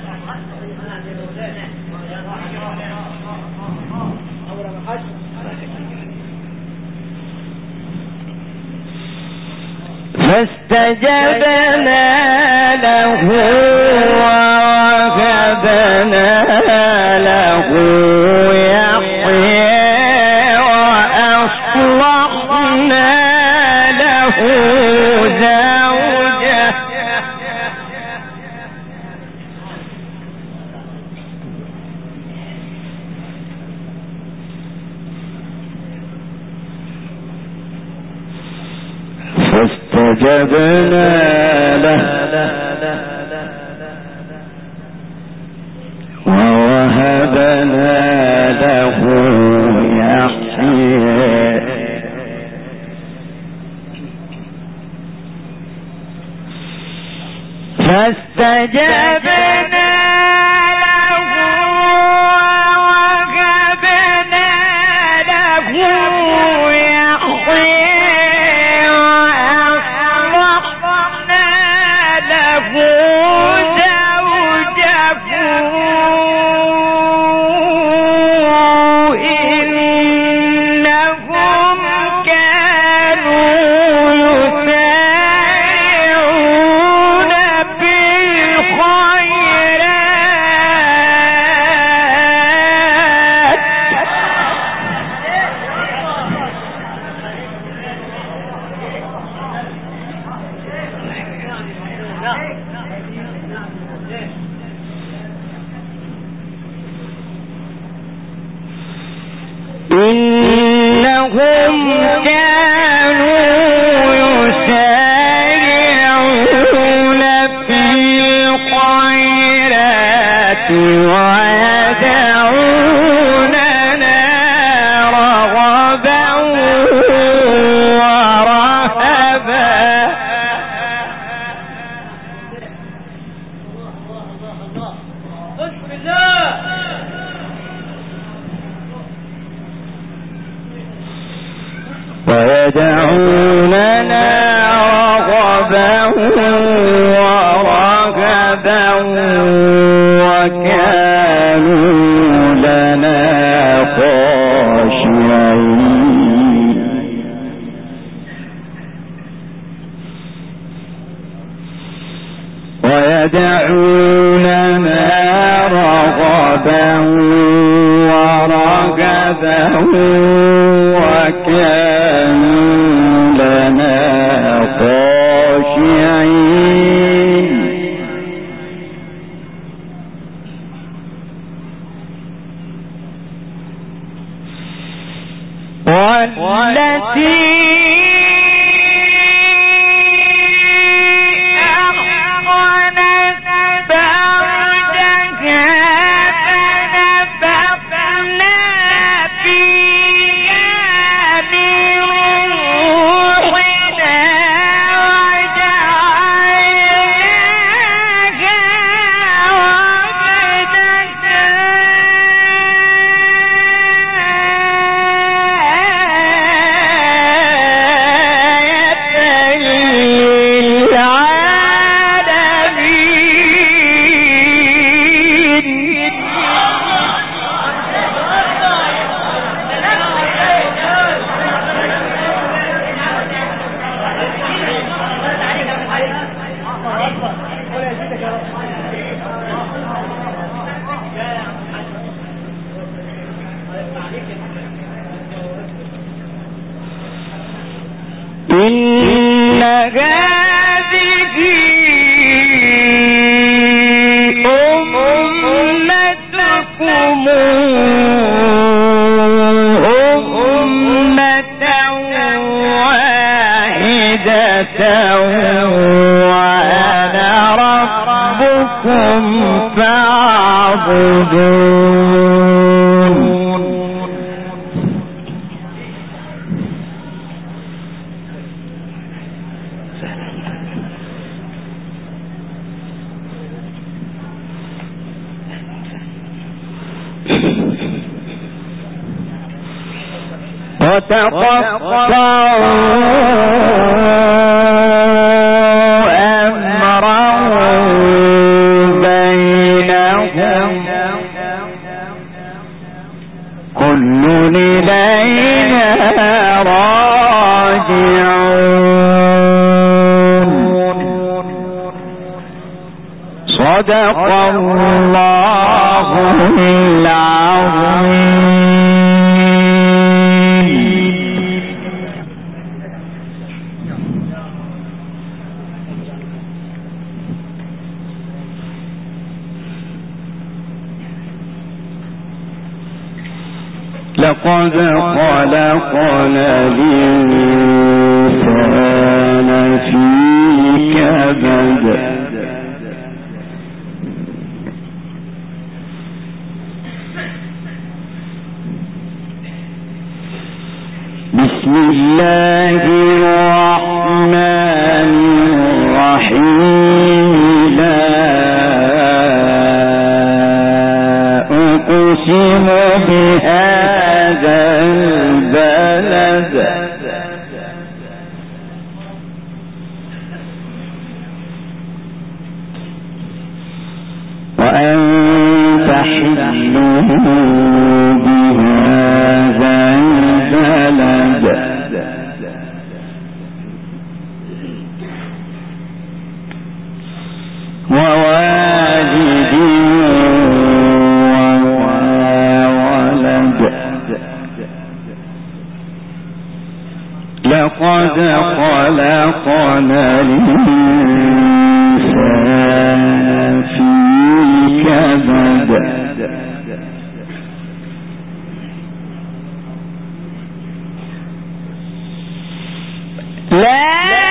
فاستجبنا له ووهبنا له يحيى وأصلحنا له زوجه فاستجبنا له ووهبنا له يحيى فاستجبنا ويدعوننا رغبا ورهبا وكانوا لنا خاشعين ويدعوننا رغبا ورهبا وكانوا لنا خاشعين والتي إن هذه أمتكم أمة واحدة وأنا ربكم فاعبدون وتقطعوا أمرهم بينهم كل إلينا راجعون. صدق الله العظيم. لقد خلقنا الإنسان في كبد. بسم الله الرحمن الرحيم. لا أقسم بهذا البلد وأنت حل بهذا البلد ووالد وولد. لقد خلقنا الإنسان في كبد. لا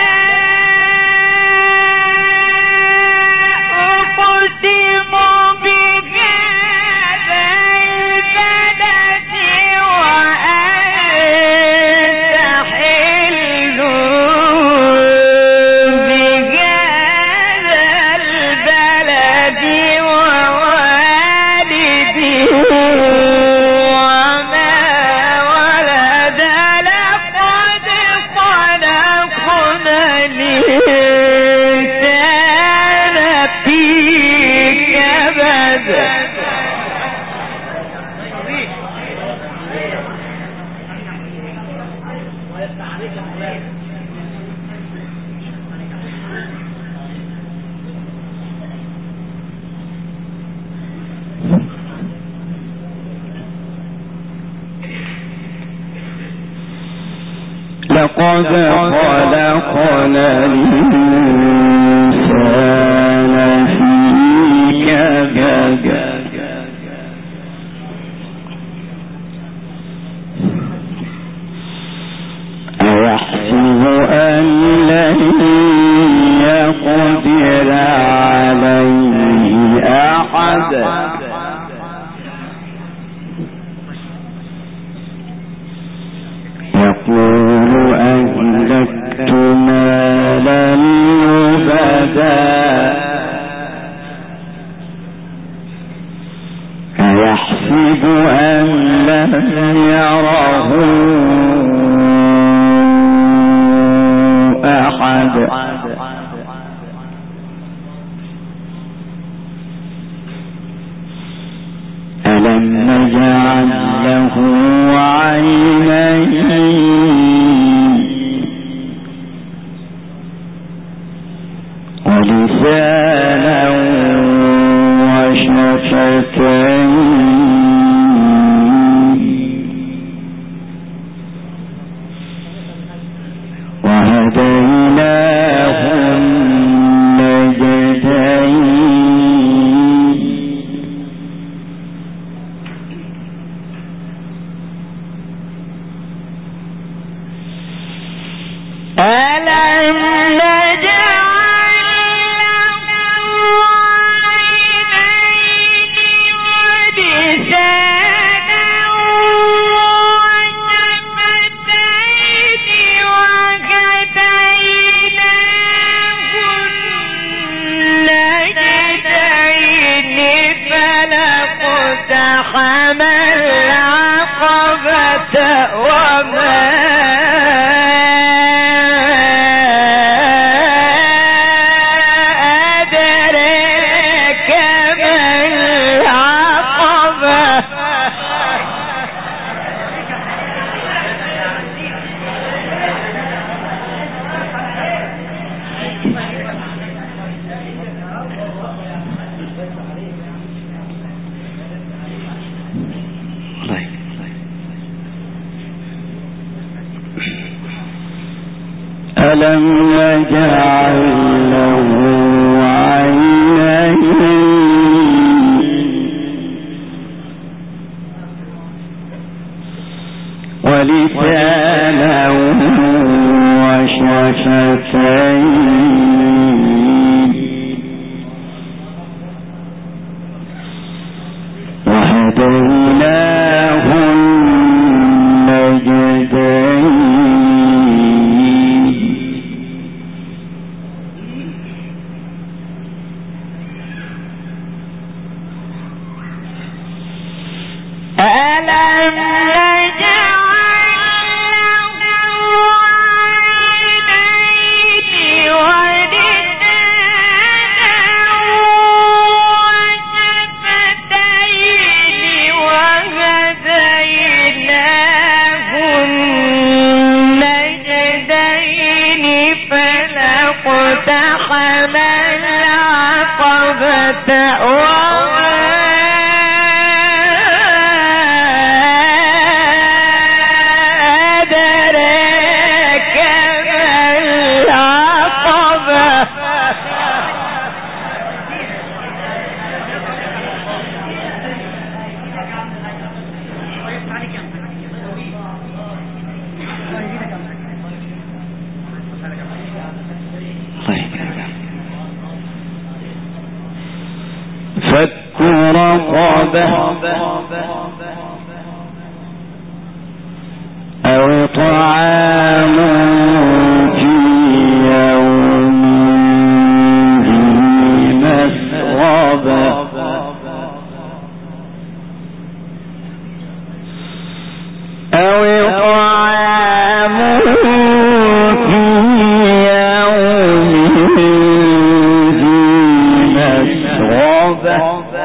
لقد خلقنا الإنسان في كبد. أيحسب أن لن يقدر عليه أحد. يقول أهلكت مالا لبدا. أيحسب أن لم يره أحد. ألم نجعل له عينين ولسانا وشفتين وهديناه النجدين. ألم نجعل له عينين ولسانا ألم نجعل له عينين ولسانا وشفتين وهديناه النجدين فك رقبة أو طعام في يوم ذي مسغبة أو طعام في يوم ذي مسغبة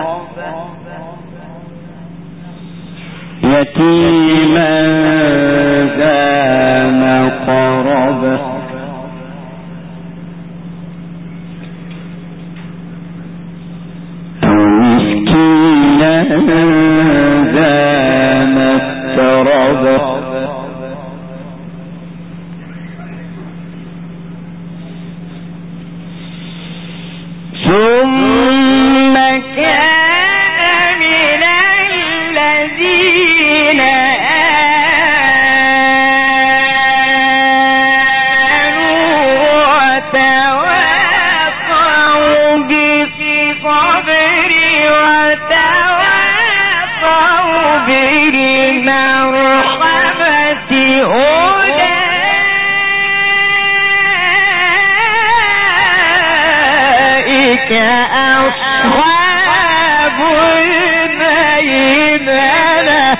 يتيما ذا مقربة أو مسكينا ذا متربة ثم كان من الذين أصحاب الميمنة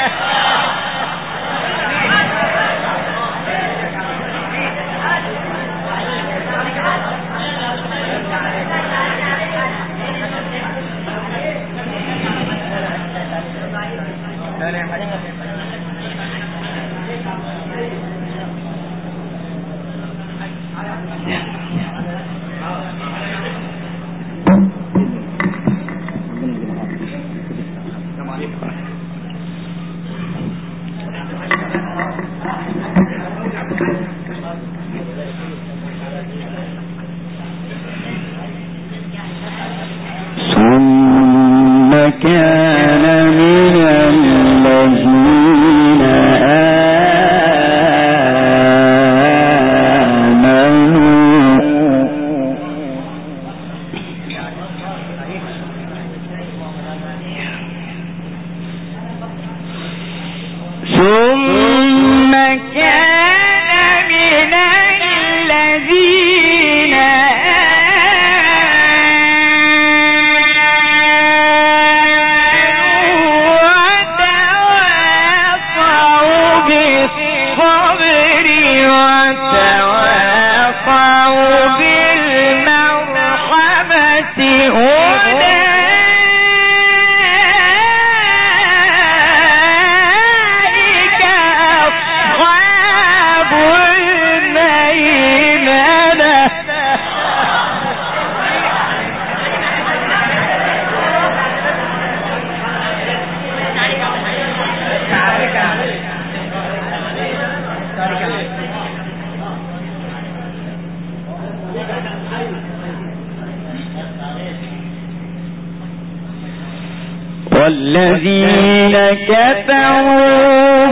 ثم كان من الذين آمنوا والذين كفروا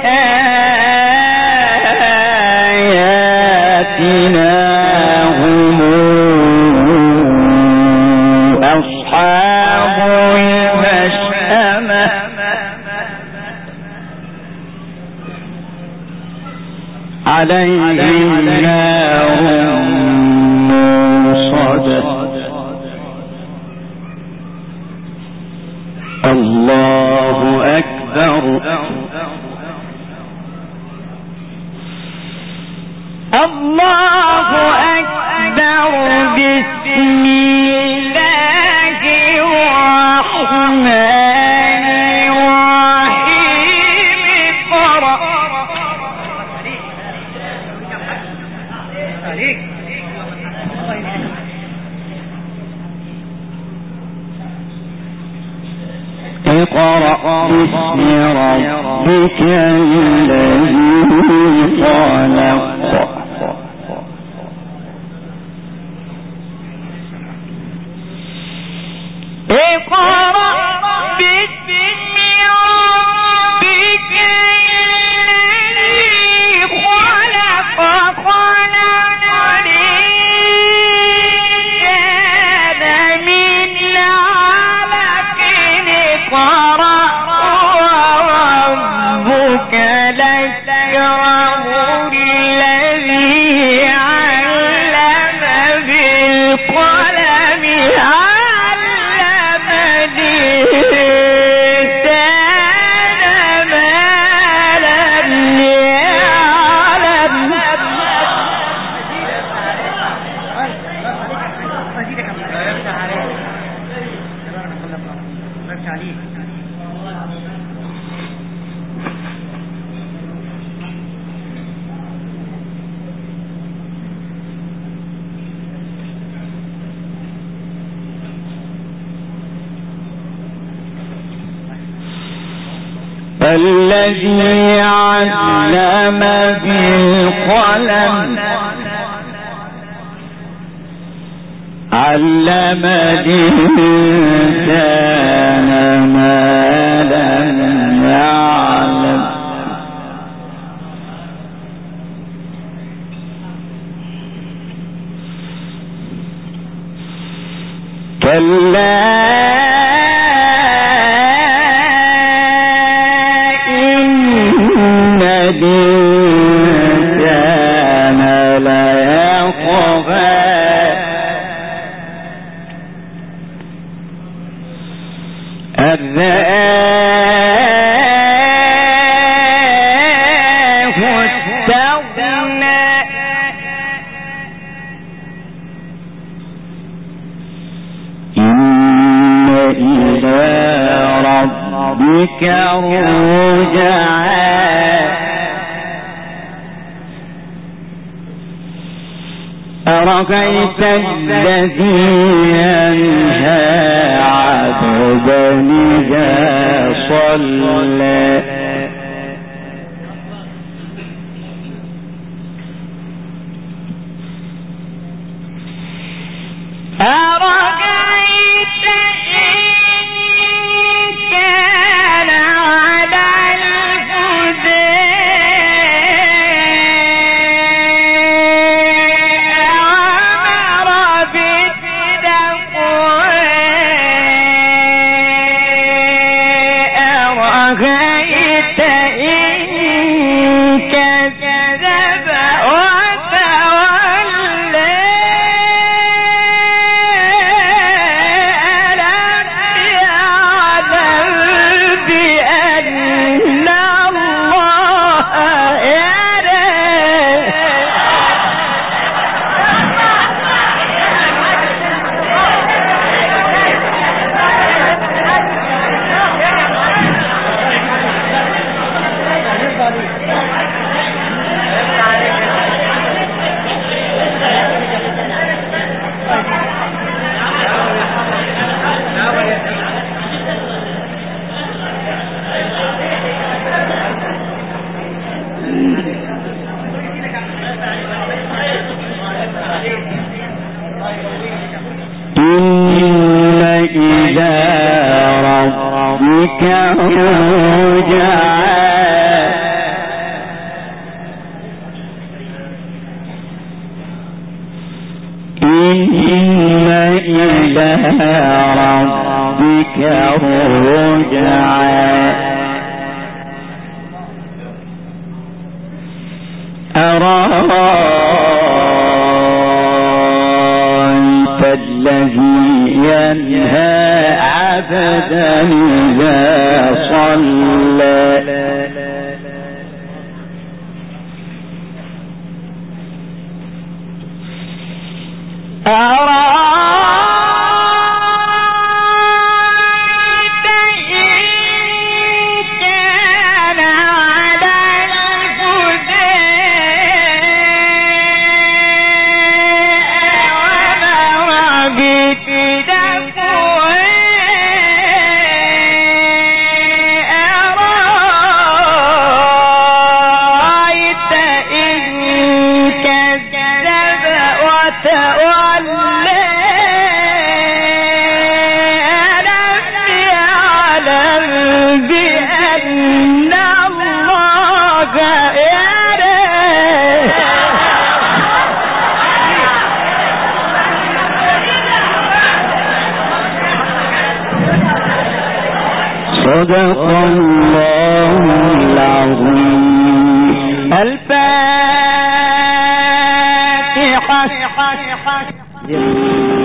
بآياتنا هم أصحاب المشأمة عليهم نار موصدة. الله أكبر. الله أكبر. بسم الله الرحمن الرحيم. اقرأ. اقرأ باسم ربك الذي خلق. اقرأ باسم ربك الذي خلق. خلق الإنسان من علق. اقرأ وربك الأكرم الذي علم بالقلم. علم الإنسان ما لم يعلم. الذي علم بالقلم. علم الإنسان ما لم يعلم. كلا إن الإنسان ليطغى أن رآه استغنى. إن إلى ربك الرجعى. أرأيت الذي ينهى عبدا إذا صلى. أرأيت إن كان على الهدى. أمر بالتقوى. أرأيت إن كذب وتولى. إن إلى ربك رجعا إن إلى ربك رجعا أرأيت الذي ينهى عبدا إذا صلى صدق الله العظيم. الفاتحة.